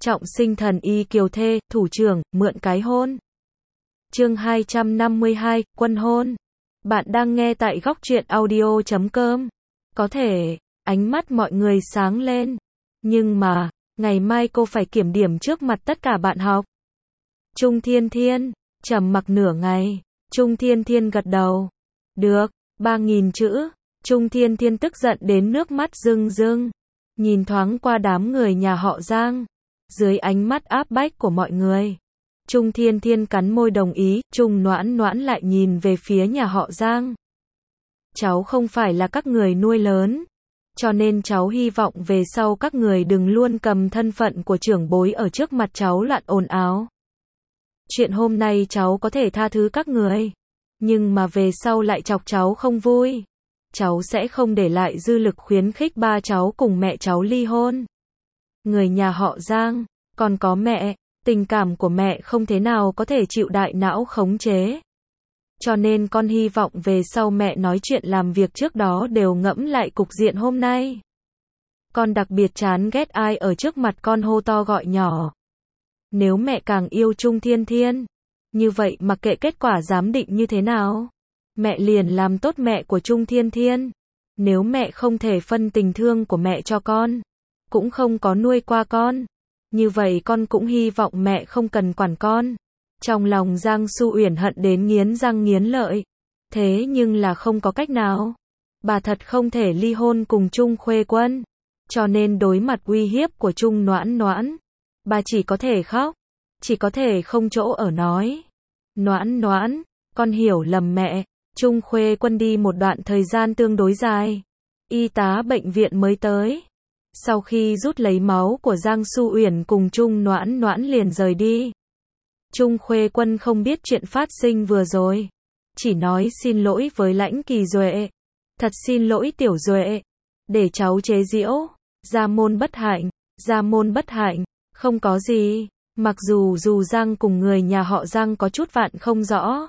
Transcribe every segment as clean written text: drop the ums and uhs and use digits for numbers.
Trọng sinh thần y kiều thê, thủ trưởng, mượn cái hôn. Chương 252, quân hôn. Bạn đang nghe tại góc truyện audio.com. Có thể, ánh mắt mọi người sáng lên. Nhưng mà, ngày mai cô phải kiểm điểm trước mặt tất cả bạn học. Trung Thiên Thiên, trầm mặc nửa ngày. Trung Thiên Thiên gật đầu. Được, 3.000 chữ. Trung Thiên Thiên tức giận đến nước mắt rưng rưng. Nhìn thoáng qua đám người nhà họ Giang. Dưới ánh mắt áp bách của mọi người, Trung Thiên Thiên cắn môi đồng ý. Trung Noãn Noãn lại nhìn về phía nhà họ Giang. Cháu không phải là các người nuôi lớn, cho nên cháu hy vọng về sau các người đừng luôn cầm thân phận của trưởng bối ở trước mặt cháu loạn ồn ào. Chuyện hôm nay cháu có thể tha thứ các người, nhưng mà về sau lại chọc cháu không vui, cháu sẽ không để lại dư lực khuyến khích ba cháu cùng mẹ cháu ly hôn. Người nhà họ Giang, còn có mẹ, tình cảm của mẹ không thế nào có thể chịu đại não khống chế. Cho nên con hy vọng về sau mẹ nói chuyện làm việc trước đó đều ngẫm lại cục diện hôm nay. Con đặc biệt chán ghét ai ở trước mặt con hô to gọi nhỏ. Nếu mẹ càng yêu Trung Thiên Thiên, như vậy mặc kệ kết quả giám định như thế nào, mẹ liền làm tốt mẹ của Trung Thiên Thiên. Nếu mẹ không thể phân tình thương của mẹ cho con, cũng không có nuôi qua con, như vậy con cũng hy vọng mẹ không cần quản con. Trong lòng Giang Su Uyển hận đến nghiến răng nghiến lợi. Thế nhưng là không có cách nào. Bà thật không thể ly hôn cùng Trung Khuê Quân. Cho nên đối mặt uy hiếp của Trung Noãn Noãn, bà chỉ có thể khóc, chỉ có thể không chỗ ở nói. Noãn Noãn, con hiểu lầm mẹ. Trung Khuê Quân đi một đoạn thời gian tương đối dài. Y tá bệnh viện mới tới. Sau khi rút lấy máu của Giang Su Uyển cùng Trung Noãn Noãn liền rời đi. Trung Khuê Quân không biết chuyện phát sinh vừa rồi, chỉ nói xin lỗi với Lãnh Kỳ Duệ. Thật xin lỗi Tiểu Duệ, để cháu chế giễu. Gia môn bất hạnh, gia môn bất hạnh, không có gì. Mặc dù Giang cùng người nhà họ Giang có chút vạn không rõ,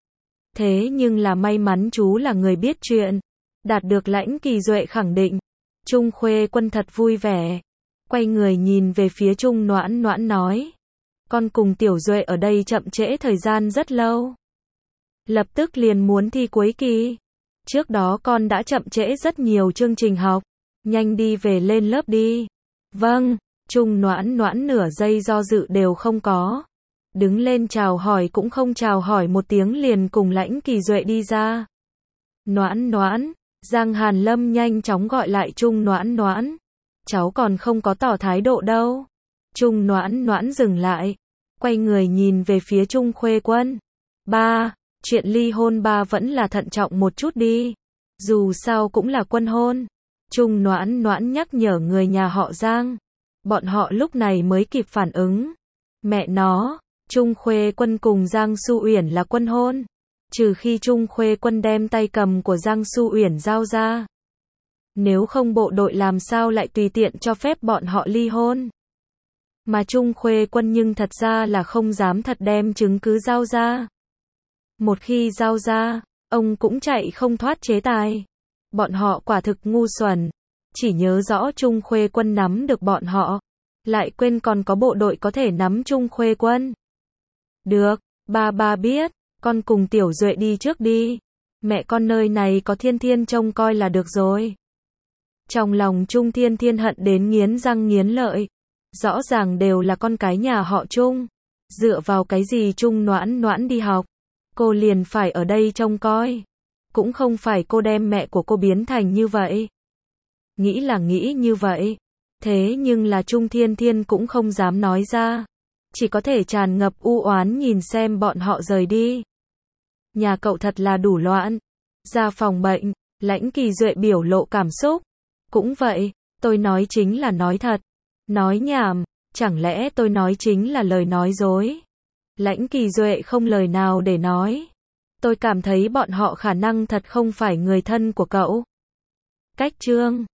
thế nhưng là may mắn chú là người biết chuyện, đạt được Lãnh Kỳ Duệ khẳng định. Trung Khuê Quân thật vui vẻ, quay người nhìn về phía Trung Noãn Noãn nói. Con cùng Tiểu Duệ ở đây chậm trễ thời gian rất lâu. Lập tức liền muốn thi cuối kỳ. Trước đó con đã chậm trễ rất nhiều chương trình học. Nhanh đi về lên lớp đi. Vâng, Trung Noãn Noãn nửa giây do dự đều không có. Đứng lên chào hỏi cũng không chào hỏi một tiếng liền cùng Lãnh Kỳ Duệ đi ra. Noãn Noãn, Giang Hàn Lâm nhanh chóng gọi lại Trung Noãn Noãn. Cháu còn không có tỏ thái độ đâu. Trung Noãn Noãn dừng lại, quay người nhìn về phía Trung Khuê Quân. Ba, chuyện ly hôn ba vẫn là thận trọng một chút đi. Dù sao cũng là quân hôn. Trung Noãn Noãn nhắc nhở người nhà họ Giang. Bọn họ lúc này mới kịp phản ứng. Mẹ nó, Trung Khuê Quân cùng Giang Su Uyển là quân hôn. Trừ khi Trung Khuê Quân đem tay cầm của Giang Su Uyển giao ra. Nếu không bộ đội làm sao lại tùy tiện cho phép bọn họ ly hôn. Mà Trung Khuê Quân nhưng thật ra là không dám thật đem chứng cứ giao ra. Một khi giao ra, ông cũng chạy không thoát chế tài. Bọn họ quả thực ngu xuẩn. Chỉ nhớ rõ Trung Khuê Quân nắm được bọn họ, lại quên còn có bộ đội có thể nắm Trung Khuê Quân. Được, ba biết, con cùng Tiểu Duệ đi trước đi. Mẹ con nơi này có Thiên Thiên trông coi là được rồi. Trong lòng Trung Thiên Thiên hận đến nghiến răng nghiến lợi. Rõ ràng đều là con cái nhà họ Trung. Dựa vào cái gì Trung Noãn Noãn đi học, cô liền phải ở đây trông coi. Cũng không phải cô đem mẹ của cô biến thành như vậy. Nghĩ là nghĩ như vậy. Thế nhưng là Trung Thiên Thiên cũng không dám nói ra. Chỉ có thể tràn ngập u oán nhìn xem bọn họ rời đi. Nhà cậu thật là đủ loạn. Ra phòng bệnh, Lãnh Kỳ Duệ biểu lộ cảm xúc. Cũng vậy, tôi nói chính là nói thật. Nói nhảm, chẳng lẽ tôi nói chính là lời nói dối? Lãnh Kỳ Duệ không lời nào để nói. Tôi cảm thấy bọn họ khả năng thật không phải người thân của cậu. Cách chương